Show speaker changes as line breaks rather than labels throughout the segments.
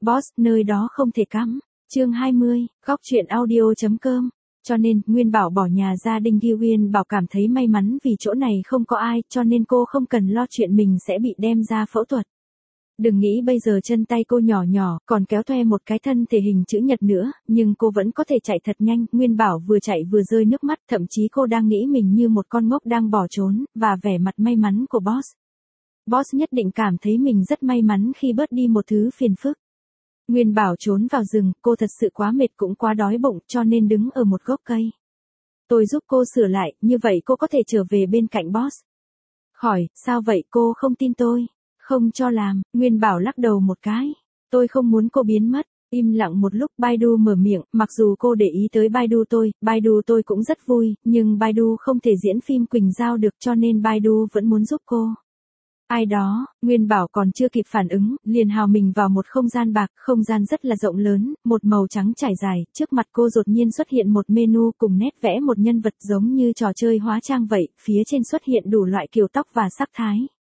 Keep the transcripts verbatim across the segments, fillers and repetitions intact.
Boss, nơi đó không thể cắm. Chương hai mươi, góc truyện audio chấm com. Cho nên, Nguyên Bảo bỏ nhà ra Đinh Ghi Nguyên Bảo cảm thấy may mắn vì chỗ này không có ai, cho nên cô không cần lo chuyện mình sẽ bị đem ra phẫu thuật. Đừng nghĩ bây giờ chân tay cô nhỏ nhỏ, còn kéo toe một cái thân thể hình chữ nhật nữa, nhưng cô vẫn có thể chạy thật nhanh. Nguyên Bảo vừa chạy vừa rơi nước mắt, thậm chí cô đang nghĩ mình như một con ngốc đang bỏ trốn, và vẻ mặt may mắn của Boss. Boss nhất định cảm thấy mình rất may mắn khi bớt đi một thứ phiền phức. Nguyên Bảo trốn vào rừng, cô thật sự quá mệt cũng quá đói bụng cho nên đứng ở một gốc cây. Tôi giúp cô sửa lại, như vậy cô có thể trở về bên cạnh Boss. Hỏi, sao vậy cô không tin tôi? Không cho làm, Nguyên Bảo lắc đầu một cái. Tôi không muốn cô biến mất. Im lặng một lúc Baidu mở miệng, mặc dù cô để ý tới Baidu tôi, Baidu tôi cũng rất vui, nhưng Baidu không thể diễn phim Quỳnh Giao được cho nên Baidu vẫn muốn giúp cô. Ai đó, Nguyên Bảo còn chưa kịp phản ứng, liền hào mình vào một không gian bạc, không gian rất là rộng lớn, một màu trắng trải dài, trước mặt cô đột nhiên xuất hiện một menu cùng nét vẽ một nhân vật giống như trò chơi hóa trang vậy, phía trên xuất hiện đủ loại kiểu tóc và sắc thái.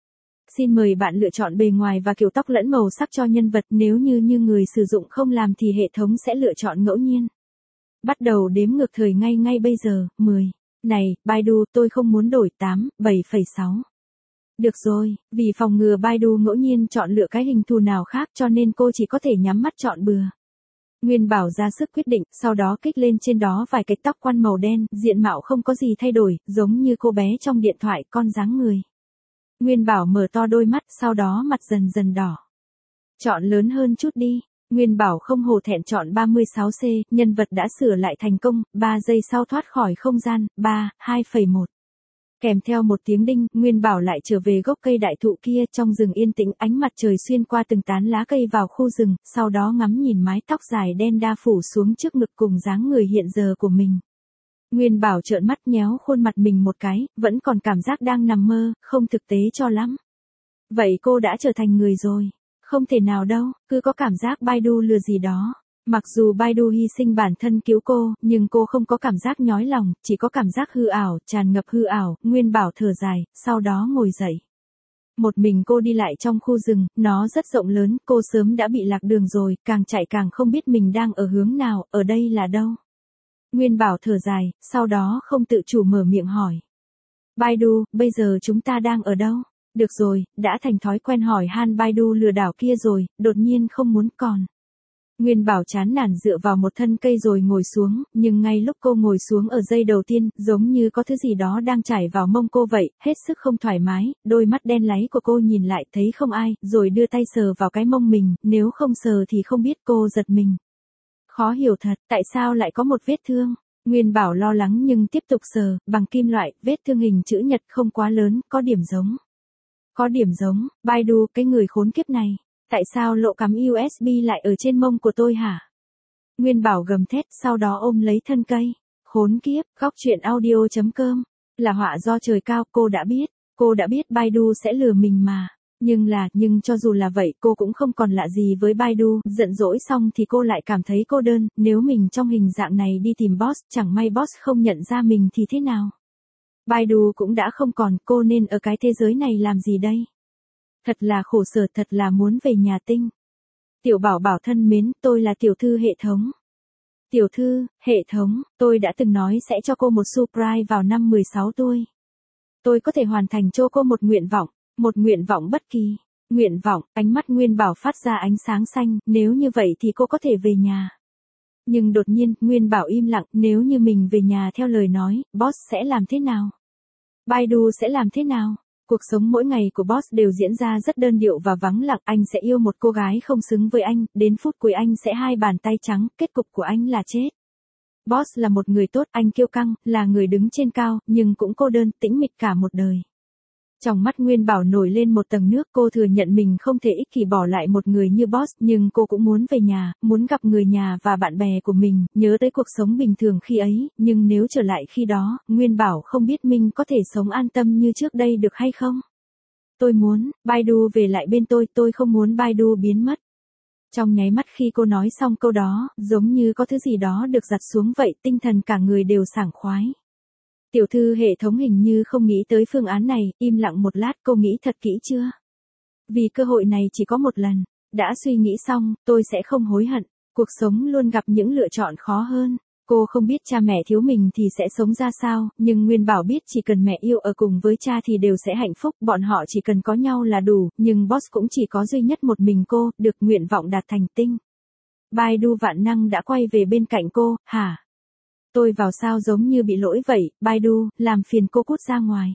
Xin mời bạn lựa chọn bề ngoài và kiểu tóc lẫn màu sắc cho nhân vật, nếu như như người sử dụng không làm thì hệ thống sẽ lựa chọn ngẫu nhiên. Bắt đầu đếm ngược thời ngay ngay bây giờ, mười. Này, Baidu, tôi không muốn đổi tám, bảy phẩy sáu. Được rồi, vì phòng ngừa Baidu ngẫu nhiên chọn lựa cái hình thù nào khác cho nên cô chỉ có thể nhắm mắt chọn bừa. Nguyên Bảo ra sức quyết định, sau đó kích lên trên đó vài cái tóc quăn màu đen, diện mạo không có gì thay đổi, giống như cô bé trong điện thoại, con dáng người. Nguyên Bảo mở to đôi mắt, sau đó mặt dần dần đỏ. Chọn lớn hơn chút đi. Nguyên Bảo không hổ thẹn chọn ba mươi sáu xê, nhân vật đã sửa lại thành công, ba giây sau thoát khỏi không gian, ba, hai phẩy một. Kèm theo một tiếng đinh, Nguyên Bảo lại trở về gốc cây đại thụ kia, trong rừng yên tĩnh, ánh mặt trời xuyên qua từng tán lá cây vào khu rừng, sau đó ngắm nhìn mái tóc dài đen đa phủ xuống trước ngực cùng dáng người hiện giờ của mình. Nguyên Bảo trợn mắt nhéo khuôn mặt mình một cái, vẫn còn cảm giác đang nằm mơ, không thực tế cho lắm. Vậy cô đã trở thành người rồi. Không thể nào đâu, cứ có cảm giác Baidu lừa gì đó. Mặc dù Baidu hy sinh bản thân cứu cô, nhưng cô không có cảm giác nhói lòng, chỉ có cảm giác hư ảo, tràn ngập hư ảo. Nguyên Bảo thở dài, sau đó ngồi dậy. Một mình cô đi lại trong khu rừng, nó rất rộng lớn, cô sớm đã bị lạc đường rồi, càng chạy càng không biết mình đang ở hướng nào, ở đây là đâu. Nguyên Bảo thở dài, sau đó không tự chủ mở miệng hỏi. Baidu, bây giờ chúng ta đang ở đâu? Được rồi, đã thành thói quen hỏi han Baidu lừa đảo kia rồi, đột nhiên không muốn còn. Nguyên Bảo chán nản dựa vào một thân cây rồi ngồi xuống, nhưng ngay lúc cô ngồi xuống ở giây đầu tiên, giống như có thứ gì đó đang chảy vào mông cô vậy, hết sức không thoải mái, đôi mắt đen láy của cô nhìn lại thấy không ai, rồi đưa tay sờ vào cái mông mình, nếu không sờ thì không biết, cô giật mình. Khó hiểu thật, tại sao lại có một vết thương? Nguyên Bảo lo lắng nhưng tiếp tục sờ, bằng kim loại, vết thương hình chữ nhật không quá lớn, có điểm giống. Có điểm giống, Baidu, cái người khốn kiếp này. Tại sao lỗ cắm u ét bê lại ở trên mông của tôi hả? Nguyên Bảo gầm thét, sau đó ôm lấy thân cây. Khốn kiếp, góc truyện audio chấm com. Là họa do trời cao, cô đã biết. Cô đã biết Baidu sẽ lừa mình mà. Nhưng là, nhưng cho dù là vậy, cô cũng không còn lạ gì với Baidu, giận dỗi xong thì cô lại cảm thấy cô đơn, nếu mình trong hình dạng này đi tìm Boss, chẳng may Boss không nhận ra mình thì thế nào? Baidu cũng đã không còn, cô nên ở cái thế giới này làm gì đây? Thật là khổ sở, thật là muốn về nhà Tinh. Tiểu Bảo Bảo thân mến, tôi là tiểu thư hệ thống. Tiểu thư, hệ thống, tôi đã từng nói sẽ cho cô một surprise vào năm mười sáu tuổi. Tôi có thể hoàn thành cho cô một nguyện vọng. Một nguyện vọng bất kỳ. Nguyện vọng, ánh mắt Nguyên Bảo phát ra ánh sáng xanh, nếu như vậy thì cô có thể về nhà. Nhưng đột nhiên, Nguyên Bảo im lặng, nếu như mình về nhà theo lời nói, Boss sẽ làm thế nào? Baidu sẽ làm thế nào? Cuộc sống mỗi ngày của Boss đều diễn ra rất đơn điệu và vắng lặng, anh sẽ yêu một cô gái không xứng với anh, đến phút cuối anh sẽ hai bàn tay trắng, kết cục của anh là chết. Boss là một người tốt, anh kiêu căng, là người đứng trên cao, nhưng cũng cô đơn, tĩnh mịch cả một đời. Trong mắt Nguyên Bảo nổi lên một tầng nước, cô thừa nhận mình không thể ích kỷ bỏ lại một người như Boss, nhưng cô cũng muốn về nhà, muốn gặp người nhà và bạn bè của mình, nhớ tới cuộc sống bình thường khi ấy, nhưng nếu trở lại khi đó, Nguyên Bảo không biết mình có thể sống an tâm như trước đây được hay không. Tôi muốn, Baidu về lại bên tôi, tôi không muốn Baidu biến mất. Trong nháy mắt khi cô nói xong câu đó, giống như có thứ gì đó được giặt xuống vậy, tinh thần cả người đều sảng khoái. Tiểu thư hệ thống hình như không nghĩ tới phương án này, im lặng một lát, cô nghĩ thật kỹ chưa? Vì cơ hội này chỉ có một lần. đã suy nghĩ xong, tôi sẽ không hối hận. Cuộc sống luôn gặp những lựa chọn khó hơn. Cô không biết cha mẹ thiếu mình thì sẽ sống ra sao, nhưng Nguyên Bảo biết chỉ cần mẹ yêu ở cùng với cha thì đều sẽ hạnh phúc, bọn họ chỉ cần có nhau là đủ, nhưng boss cũng chỉ có duy nhất một mình cô, được nguyện vọng đạt thành tinh. Baidu vạn năng đã quay về bên cạnh cô, hả? Tôi vào sao giống như bị lỗi vậy, Baidu, làm phiền cô cút ra ngoài.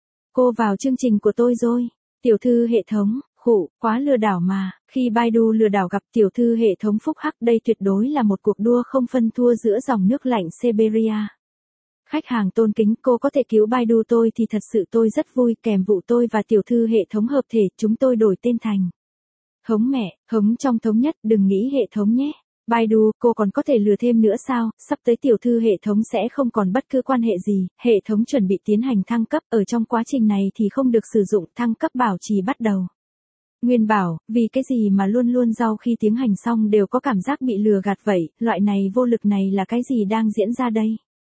Cô vào chương trình của tôi rồi. Tiểu thư hệ thống, khụ, quá lừa đảo mà, khi Baidu lừa đảo gặp tiểu thư hệ thống phúc hắc đây tuyệt đối là một cuộc đua không phân thua giữa dòng nước lạnh Siberia. Khách hàng tôn kính, cô có thể cứu Baidu tôi thì thật sự tôi rất vui, kèm vụ tôi và tiểu thư hệ thống hợp thể, chúng tôi đổi tên thành Hống mẹ, hống trong thống nhất, đừng nghĩ hệ thống nhé. Baidu, cô còn có thể lừa thêm nữa sao, sắp tới tiểu thư hệ thống sẽ không còn bất cứ quan hệ gì, hệ thống chuẩn bị tiến hành thăng cấp, ở trong quá trình này thì không được sử dụng thăng cấp bảo trì bắt đầu. Nguyên Bảo, vì cái gì mà luôn luôn sau khi tiến hành xong đều có cảm giác bị lừa gạt vậy, loại này vô lực này là cái gì đang diễn ra đây?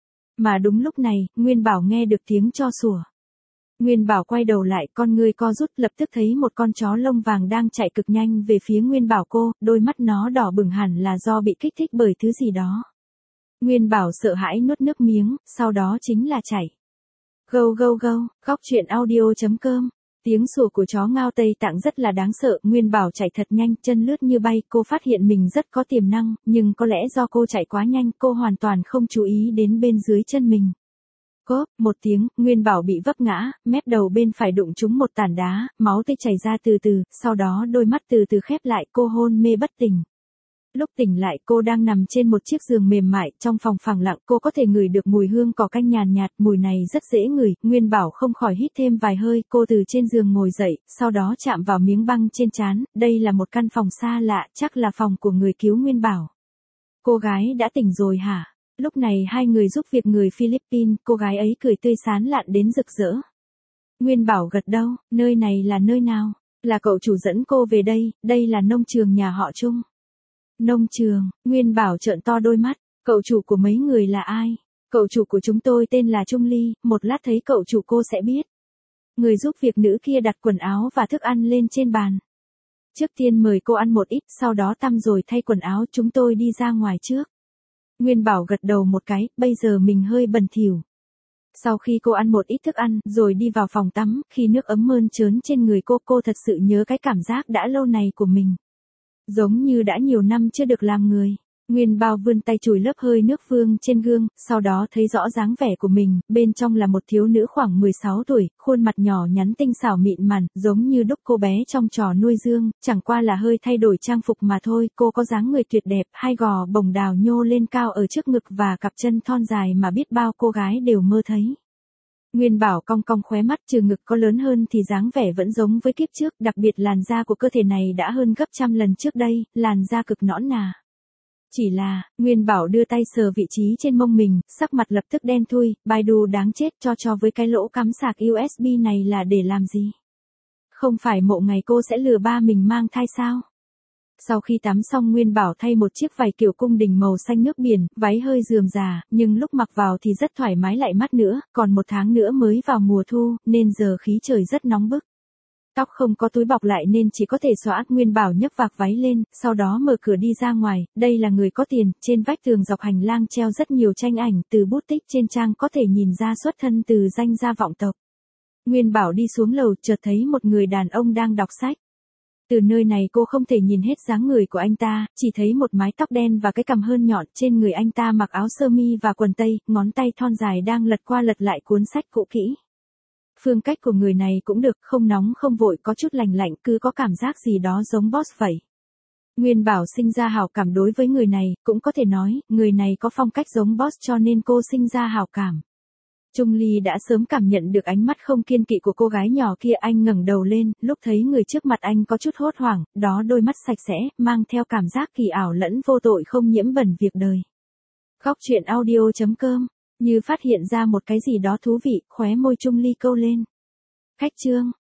Mà đúng lúc này, Nguyên Bảo nghe được tiếng cho sủa. Nguyên Bảo quay đầu lại, con người co rút, lập tức thấy một con chó lông vàng đang chạy cực nhanh về phía Nguyên Bảo cô, đôi mắt nó đỏ bừng hẳn là do bị kích thích bởi thứ gì đó. Nguyên Bảo sợ hãi nuốt nước miếng, sau đó chính là chạy. Go go go, góc truyện audio chấm com. Tiếng sủa của chó Ngao Tây Tạng rất là đáng sợ, Nguyên Bảo chạy thật nhanh, chân lướt như bay, cô phát hiện mình rất có tiềm năng, nhưng có lẽ do cô chạy quá nhanh, cô hoàn toàn không chú ý đến bên dưới chân mình. Cốp, một tiếng, Nguyên Bảo bị vấp ngã, mép đầu bên phải đụng trúng một tảng đá, máu tươi chảy ra từ từ, sau đó đôi mắt từ từ khép lại, cô hôn mê bất tỉnh. Lúc tỉnh lại cô đang nằm trên một chiếc giường mềm mại, trong phòng phẳng lặng cô có thể ngửi được mùi hương cỏ canh nhàn nhạt, mùi này rất dễ ngửi, Nguyên Bảo không khỏi hít thêm vài hơi, cô từ trên giường ngồi dậy, sau đó chạm vào miếng băng trên trán, đây là một căn phòng xa lạ, chắc là phòng của người cứu Nguyên Bảo. Cô gái đã tỉnh rồi hả? Lúc này hai người giúp việc người Philippines, cô gái ấy cười tươi sán lạn đến rực rỡ. Nguyên Bảo gật đầu, nơi này là nơi nào? Là cậu chủ dẫn cô về đây, đây là nông trường nhà họ Trung. Nông trường, Nguyên Bảo trợn to đôi mắt, cậu chủ của mấy người là ai? Cậu chủ của chúng tôi tên là Trung Ly, một lát thấy cậu chủ cô sẽ biết. Người giúp việc nữ kia đặt quần áo và thức ăn lên trên bàn. Trước tiên mời cô ăn một ít, sau đó tắm rồi thay quần áo, chúng tôi đi ra ngoài trước. Nguyên Bảo gật đầu một cái, bây giờ mình hơi bẩn thỉu. Sau khi cô ăn một ít thức ăn, rồi đi vào phòng tắm, khi nước ấm mơn trớn trên người cô, cô thật sự nhớ cái cảm giác đã lâu này của mình. Giống như đã nhiều năm chưa được làm người. Nguyên Bảo vươn tay chùi lớp hơi nước vương trên gương, sau đó thấy rõ dáng vẻ của mình, bên trong là một thiếu nữ khoảng mười sáu tuổi, khuôn mặt nhỏ nhắn tinh xảo mịn màng, giống như đúc cô bé trong trò nuôi dương, chẳng qua là hơi thay đổi trang phục mà thôi, cô có dáng người tuyệt đẹp, hai gò bồng đào nhô lên cao ở trước ngực và cặp chân thon dài mà biết bao cô gái đều mơ thấy. Nguyên Bảo cong cong khóe mắt, trừ ngực có lớn hơn thì dáng vẻ vẫn giống với kiếp trước, đặc biệt làn da của cơ thể này đã hơn gấp trăm lần trước đây, làn da cực nõn nà. Chỉ là, Nguyên Bảo đưa tay sờ vị trí trên mông mình, sắc mặt lập tức đen thui, Baidu đáng chết, cho cho với cái lỗ cắm sạc u ét bê này là để làm gì? Không phải mộ ngày cô sẽ lừa ba mình mang thai sao? Sau khi tắm xong Nguyên Bảo thay một chiếc vải kiểu cung đình màu xanh nước biển, váy hơi rườm rà, nhưng lúc mặc vào thì rất thoải mái lại mắt nữa, còn một tháng nữa mới vào mùa thu, nên giờ khí trời rất nóng bức. Tóc không có túi bọc lại nên chỉ có thể xõa, Nguyên Bảo nhấc vạc váy lên, sau đó mở cửa đi ra ngoài, đây là người có tiền, trên vách tường dọc hành lang treo rất nhiều tranh ảnh, từ bút tích trên trang có thể nhìn ra xuất thân từ danh gia vọng tộc. Nguyên Bảo đi xuống lầu, chợt thấy một người đàn ông đang đọc sách. Từ nơi này cô không thể nhìn hết dáng người của anh ta, chỉ thấy một mái tóc đen và cái cằm hơn nhọn, trên người anh ta mặc áo sơ mi và quần tây, ngón tay thon dài đang lật qua lật lại cuốn sách cũ kỹ. Phương cách của người này cũng được, không nóng không vội, có chút lành lạnh, cứ có cảm giác gì đó giống boss vậy. Nguyên Bảo sinh ra hảo cảm đối với người này, cũng có thể nói, người này có phong cách giống boss cho nên cô sinh ra hảo cảm. Trung Ly đã sớm cảm nhận được ánh mắt không kiên kỵ của cô gái nhỏ kia, anh ngẩng đầu lên, lúc thấy người trước mặt anh có chút hốt hoảng, đó đôi mắt sạch sẽ, mang theo cảm giác kỳ ảo lẫn vô tội không nhiễm bẩn việc đời. Góc truyện audio chấm com, như phát hiện ra một cái gì đó thú vị, khóe môi Trung Ly câu lên. Khách trương,